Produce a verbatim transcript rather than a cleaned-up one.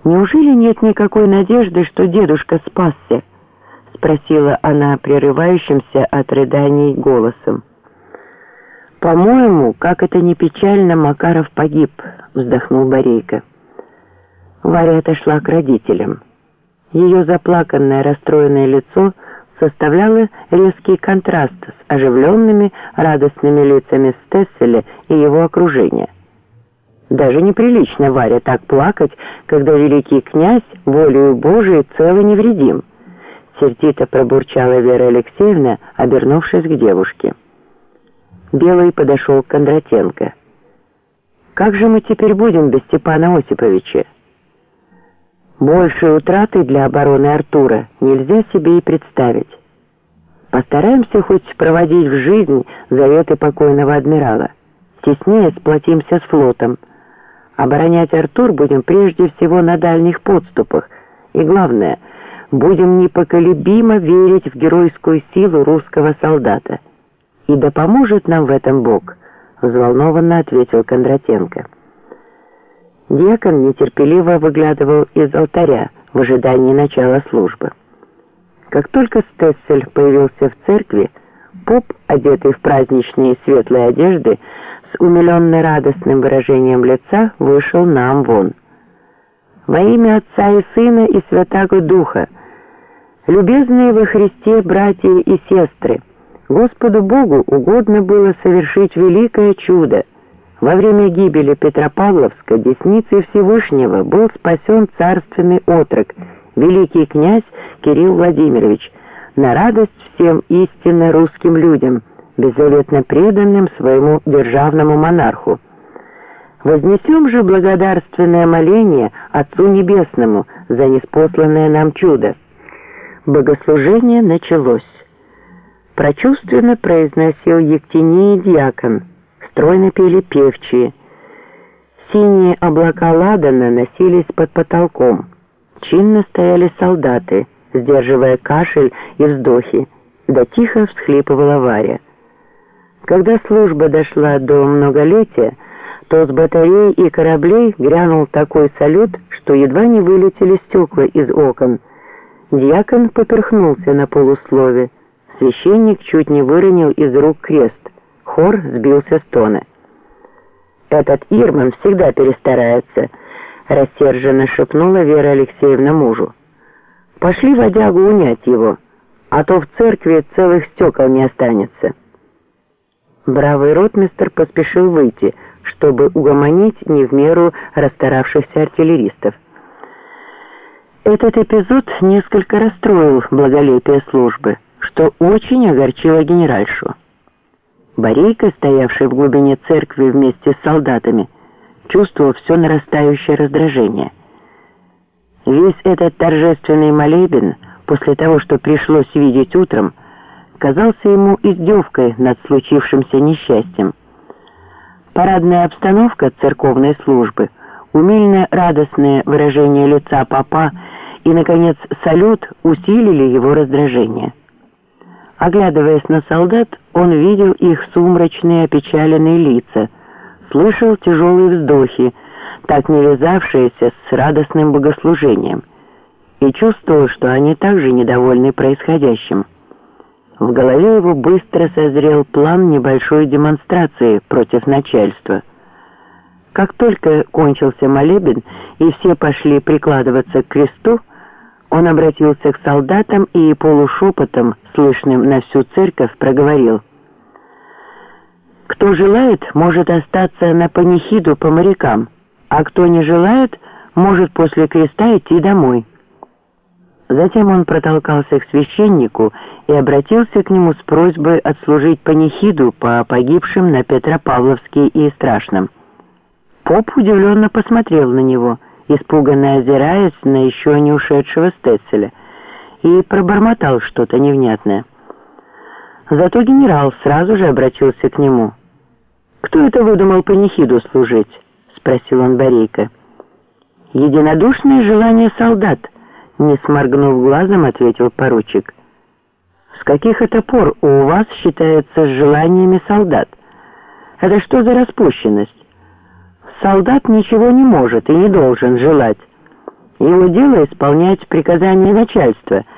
«Неужели нет никакой надежды, что дедушка спасся?» — спросила она прерывающимся от рыданий голосом. «По-моему, как это ни печально, Макаров погиб», — вздохнул Борейко. Варя отошла к родителям. Ее заплаканное, расстроенное лицо составляло резкий контраст с оживленными, радостными лицами Стесселя и его окружения. Даже неприлично, Варя, так плакать, когда великий князь, волею Божией, цел и невредим, сердито пробурчала Вера Алексеевна, обернувшись к девушке. Белый подошел к Кондратенко. «Как же мы теперь будем без Степана Осиповича? Большей утраты для обороны Артура нельзя себе и представить. Постараемся хоть проводить в жизнь заветы покойного адмирала. Теснее сплотимся с флотом. Оборонять Артур будем прежде всего на дальних подступах. И главное, будем непоколебимо верить в геройскую силу русского солдата. И да поможет нам в этом Бог», — взволнованно ответил Кондратенко. Дьякон нетерпеливо выглядывал из алтаря в ожидании начала службы. Как только Стессель появился в церкви, поп, одетый в праздничные светлые одежды, с умиленно радостным выражением лица вышел на амвон. «Во имя Отца и Сына и Святаго Духа, любезные во Христе братья и сестры, Господу Богу угодно было совершить великое чудо. Во время гибели Петропавловска десницей Всевышнего был спасен царственный отрок, великий князь Кирилл Владимирович, на радость всем истинно русским людям, беззаветно преданным своему державному монарху. Вознесем же благодарственное моление Отцу Небесному за ниспосланное нам чудо». Богослужение началось. Прочувственно произносил Ектиний дьякон, стройно пели певчие. Синие облака ладана носились под потолком. Чинно стояли солдаты, сдерживая кашель и вздохи, да тихо всхлипывала Варя. Когда служба дошла до многолетия, то с батарей и кораблей грянул такой салют, что едва не вылетели стекла из окон. Дьякон поперхнулся на полуслове. Священник чуть не выронил из рук крест. Хор сбился с тона. «Этот Ирман всегда перестарается», — рассерженно шепнула Вера Алексеевна мужу. «Пошли водягу унять его, а то в церкви целых стекол не останется». Бравый ротмистр поспешил выйти, чтобы угомонить не в меру расстаравшихся артиллеристов. Этот эпизод несколько расстроил благолепие службы, что очень огорчило генеральшу. Борейко, стоявший в глубине церкви вместе с солдатами, чувствовал все нарастающее раздражение. Весь этот торжественный молебен, после того, что пришлось видеть утром, казался ему издевкой над случившимся несчастьем. Парадная обстановка церковной службы, умильно радостное выражение лица попа и, наконец, салют усилили его раздражение. Оглядываясь на солдат, он видел их сумрачные опечаленные лица, слышал тяжелые вздохи, так не вязавшиеся с радостным богослужением, и чувствовал, что они также недовольны происходящим. В голове его быстро созрел план небольшой демонстрации против начальства. Как только кончился молебен и все пошли прикладываться к кресту, он обратился к солдатам и полушепотом, слышным на всю церковь, проговорил: «Кто желает, может остаться на панихиду по морякам, а кто не желает, может после креста идти домой». Затем он протолкался к священнику и обратился к нему с просьбой отслужить панихиду по погибшим на Петропавловске и Страшном. Поп удивленно посмотрел на него, испуганно озираясь на еще не ушедшего Стесселя, и пробормотал что-то невнятное. Зато генерал сразу же обратился к нему. «Кто это выдумал панихиду служить?» — спросил он Борейко. «Единодушное желание солдат», — не сморгнув глазом, ответил поручик. «С каких это пор у вас считается с желаниями солдат? Это что за распущенность? Солдат ничего не может и не должен желать. Его дело исполнять приказания начальства,